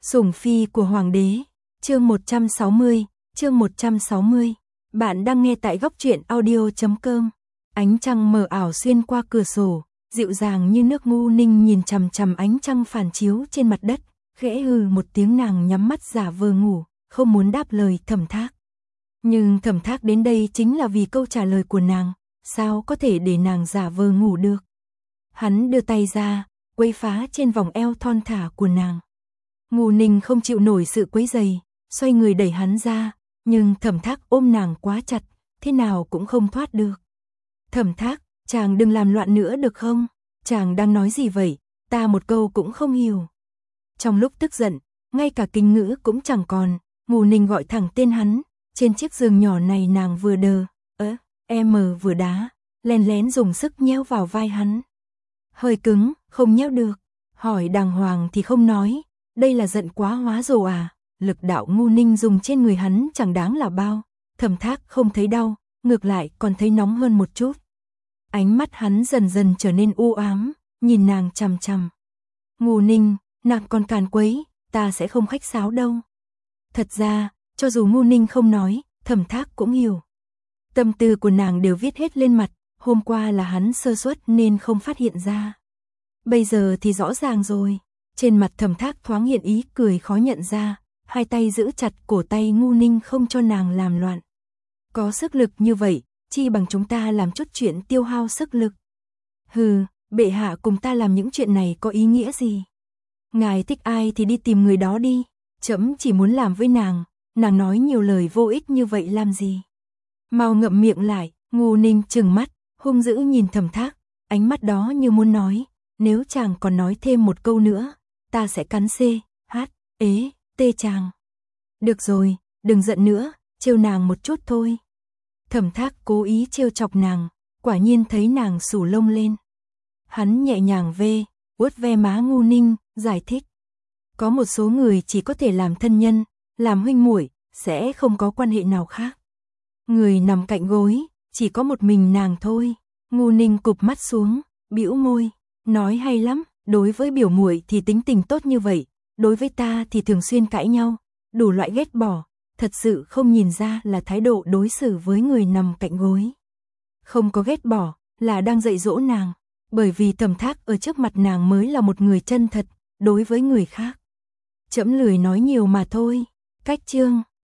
Sủng phi của hoàng đế, chương 160, chương 160. Bạn đang nghe tại góc truyện audio.com. Ánh trăng mờ ảo xuyên qua cửa sổ, dịu dàng như nước. Ngu Ninh nhìn chằm chằm ánh trăng phản chiếu trên mặt đất, khẽ hừ một tiếng. Nàng nhắm mắt giả vờ ngủ, không muốn đáp lời Thẩm Thác. Nhưng Thẩm Thác đến đây chính là vì câu trả lời của nàng, sao có thể để nàng giả vờ ngủ được. Hắn đưa tay ra, quấy phá trên vòng eo thon thả của nàng. Ngu Ninh không chịu nổi sự quấy rầy, xoay người đẩy hắn ra, nhưng Thẩm Thác ôm nàng quá chặt, thế nào cũng không thoát được. Thẩm Thác, chàng đừng làm loạn nữa được không? Chàng đang nói gì vậy? Ta một câu cũng không hiểu. Trong lúc tức giận, ngay cả kinh ngữ cũng chẳng còn, Ngu Ninh gọi thẳng tên hắn. Trên chiếc giường nhỏ này nàng vừa đờ, vừa đá, lén lén dùng sức nhéo vào vai hắn. Hơi cứng, không nhéo được. Hỏi đàng hoàng thì không nói, đây là giận quá hóa rồ à? Lực đạo Ngu Ninh dùng trên người hắn chẳng đáng là bao. Thẩm Thác không thấy đau, ngược lại còn thấy nóng hơn một chút. Ánh mắt hắn dần dần trở nên u ám, nhìn nàng chằm chằm. Ngu Ninh, nàng còn càn quấy, ta sẽ không khách sáo đâu. Thật ra, cho dù Ngu Ninh không nói, Thẩm Thác cũng hiểu. Tâm tư của nàng đều viết hết lên mặt, hôm qua là hắn sơ suất nên không phát hiện ra. Bây giờ thì rõ ràng rồi, trên mặt Thẩm Thác thoáng hiện ý cười khó nhận ra, hai tay giữ chặt cổ tay Ngu Ninh không cho nàng làm loạn. Có sức lực như vậy, chi bằng chúng ta làm chút chuyện tiêu hao sức lực. Hừ, bệ hạ cùng ta làm những chuyện này có ý nghĩa gì? Ngài thích ai thì đi tìm người đó đi, trẫm chỉ muốn làm với nàng nói nhiều lời vô ích như vậy làm gì? Mau ngậm miệng lại. Ngu Ninh trừng mắt, hung dữ nhìn Thẩm Thác, ánh mắt đó như muốn nói, nếu chàng còn nói thêm một câu nữa, ta sẽ cắn tê chàng. Được rồi, đừng giận nữa, trêu nàng một chút thôi. Thẩm Thác cố ý trêu chọc nàng, quả nhiên thấy nàng xù lông lên. Hắn nhẹ nhàng vuốt ve má Ngu Ninh, giải thích. Có một số người chỉ có thể làm thân nhân, làm huynh muội, sẽ không có quan hệ nào khác. Người nằm cạnh gối, chỉ có một mình nàng thôi. Ngu Ninh cụp mắt xuống, bĩu môi, nói hay lắm, đối với biểu muội thì tính tình tốt như vậy, đối với ta thì thường xuyên cãi nhau, đủ loại ghét bỏ, thật sự không nhìn ra là thái độ đối xử với người nằm cạnh gối. Không có ghét bỏ, là đang dạy dỗ nàng, bởi vì Thẩm Thác ở trước mặt nàng mới là một người chân thật, đối với người khác. Trẫm lười nói nhiều mà thôi. Cách chương